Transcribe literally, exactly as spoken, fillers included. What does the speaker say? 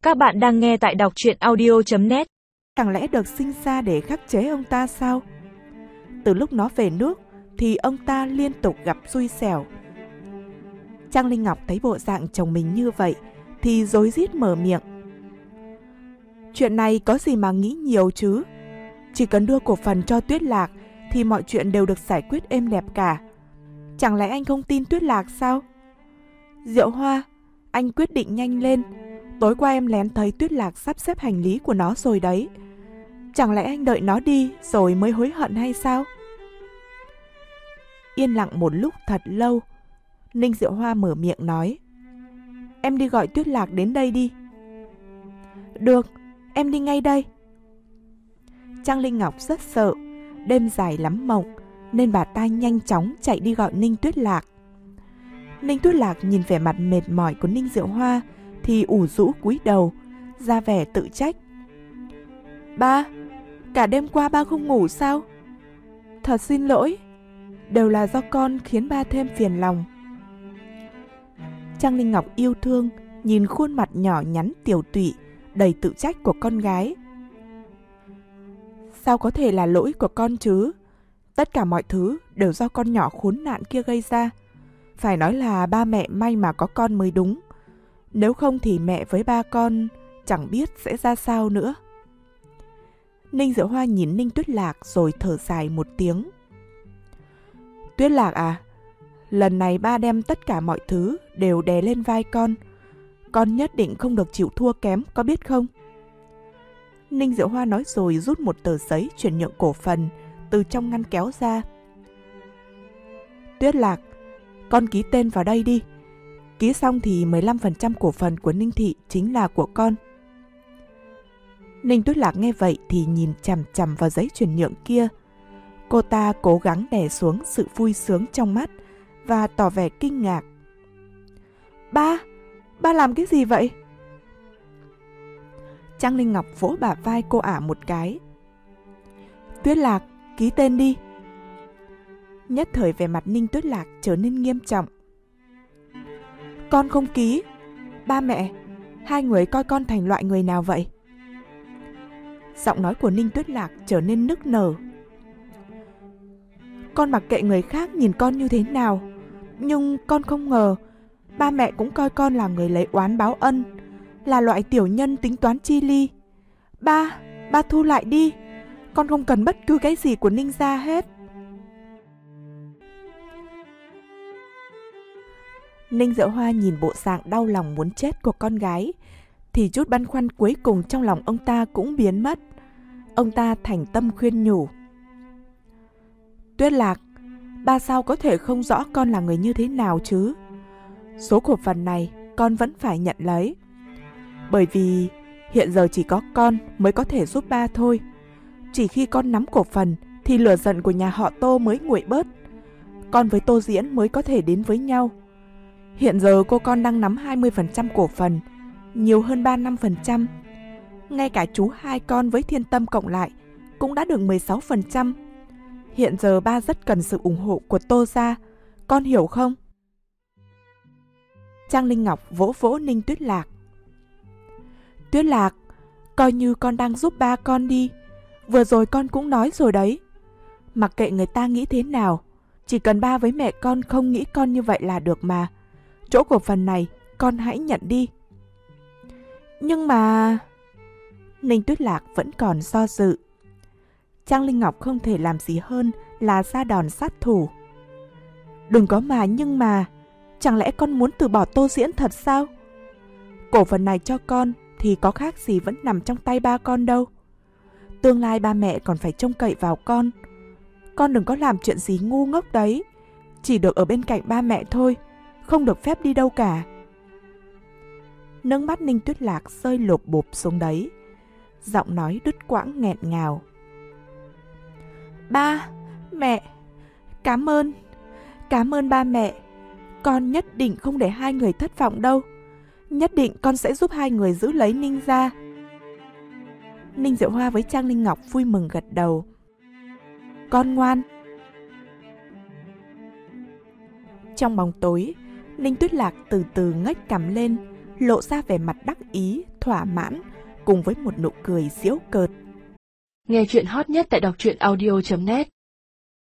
Các bạn đang nghe tại đọc truyện audio chấm net. Chẳng lẽ được sinh ra để khắc chế ông ta sao? Từ lúc nó về nước thì ông ta liên tục gặp xui xẻo. Trang Linh Ngọc thấy bộ dạng chồng mình như vậy thì rối rít mở miệng. Chuyện này có gì mà nghĩ nhiều chứ? Chỉ cần đưa cổ phần cho Tuyết Lạc thì mọi chuyện đều được giải quyết êm đẹp cả. Chẳng lẽ anh không tin Tuyết Lạc sao? Diệu Hoa, anh quyết định nhanh lên. Tối qua em lén thấy Tuyết Lạc sắp xếp hành lý của nó rồi đấy. Chẳng lẽ anh đợi nó đi rồi mới hối hận hay sao? Yên lặng một lúc thật lâu, Ninh Diệu Hoa mở miệng nói. Em đi gọi Tuyết Lạc đến đây đi. Được, em đi ngay đây. Trang Linh Ngọc rất sợ, đêm dài lắm mộng, nên bà ta nhanh chóng chạy đi gọi Ninh Tuyết Lạc. Ninh Tuyết Lạc nhìn vẻ mặt mệt mỏi của Ninh Diệu Hoa thì ủ rũ cúi đầu, ra vẻ tự trách. Ba, cả đêm qua ba không ngủ sao? Thật xin lỗi, đều là do con khiến ba thêm phiền lòng. Trang Linh Ngọc yêu thương nhìn khuôn mặt nhỏ nhắn tiều tụy, đầy tự trách của con gái. Sao có thể là lỗi của con chứ? Tất cả mọi thứ đều do con nhỏ khốn nạn kia gây ra. Phải nói là ba mẹ may mà có con mới đúng. Nếu không thì mẹ với ba con chẳng biết sẽ ra sao nữa. Ninh Diệu Hoa nhìn Ninh Tuyết Lạc rồi thở dài một tiếng. Tuyết Lạc à, lần này ba đem tất cả mọi thứ đều đè lên vai con. Con nhất định không được chịu thua kém, có biết không? Ninh Diệu Hoa nói rồi rút một tờ giấy chuyển nhượng cổ phần từ trong ngăn kéo ra. Tuyết Lạc, con ký tên vào đây đi. Ký xong thì mười lăm phần trăm cổ phần của Ninh Thị chính là của con. Ninh Tuyết Lạc nghe vậy thì nhìn chằm chằm vào giấy chuyển nhượng kia. Cô ta cố gắng đè xuống sự vui sướng trong mắt và tỏ vẻ kinh ngạc. Ba, ba làm cái gì vậy? Trang Linh Ngọc vỗ bả vai cô ả một cái. Tuyết Lạc, ký tên đi. Nhất thời vẻ mặt Ninh Tuyết Lạc trở nên nghiêm trọng. Con không ký. Ba mẹ, hai người coi con thành loại người nào vậy? Giọng nói của Ninh Tuyết Lạc trở nên nức nở. Con mặc kệ người khác nhìn con như thế nào, nhưng con không ngờ ba mẹ cũng coi con là người lấy oán báo ân, là loại tiểu nhân tính toán chi ly. Ba, ba thu lại đi. Con không cần bất cứ cái gì của Ninh gia hết. Ninh Diệu Hoa nhìn bộ dạng đau lòng muốn chết của con gái thì chút băn khoăn cuối cùng trong lòng ông ta cũng biến mất. Ông ta thành tâm khuyên nhủ. Tuyết Lạc, ba sao có thể không rõ con là người như thế nào chứ? Số cổ phần này con vẫn phải nhận lấy. Bởi vì hiện giờ chỉ có con mới có thể giúp ba thôi. Chỉ khi con nắm cổ phần thì lửa giận của nhà họ Tô mới nguội bớt. Con với Tô Diễn mới có thể đến với nhau. Hiện giờ cô con đang nắm hai mươi phần trăm cổ phần, nhiều hơn ba mươi lăm phần trăm. Ngay cả chú hai con với Thiên Tâm cộng lại cũng đã được mười sáu phần trăm. Hiện giờ ba rất cần sự ủng hộ của Tô gia, con hiểu không? Trang Linh Ngọc vỗ vỗ Ninh Tuyết Lạc. Tuyết Lạc, coi như con đang giúp ba con đi. Vừa rồi con cũng nói rồi đấy. Mặc kệ người ta nghĩ thế nào, chỉ cần ba với mẹ con không nghĩ con như vậy là được mà. Chỗ cổ phần này con hãy nhận đi. Nhưng mà... Ninh Tuyết Lạc vẫn còn do dự. Trang Linh Ngọc không thể làm gì hơn là ra đòn sát thủ. Đừng có mà nhưng mà, chẳng lẽ con muốn từ bỏ Tô Diễn thật sao? Cổ phần này cho con thì có khác gì vẫn nằm trong tay ba con đâu. Tương lai ba mẹ còn phải trông cậy vào con. Con đừng có làm chuyện gì ngu ngốc đấy. Chỉ được ở bên cạnh ba mẹ thôi, không được phép đi đâu cả. Nước mắt Ninh Tuyết Lạc rơi lộp bộp xuống đấy. Giọng nói đứt quãng nghẹn ngào. Ba, mẹ, cảm ơn. Cảm ơn ba mẹ. Con nhất định không để hai người thất vọng đâu. Nhất định con sẽ giúp hai người giữ lấy Ninh gia. Ninh Diệu Hoa với Trang Linh Ngọc vui mừng gật đầu. Con ngoan. Trong bóng tối, Ninh Tuyết Lạc từ từ ngếch cằm lên, lộ ra vẻ mặt đắc ý, thỏa mãn, cùng với một nụ cười giễu cợt. Nghe chuyện hot nhất tại đọc truyện audio chấm net.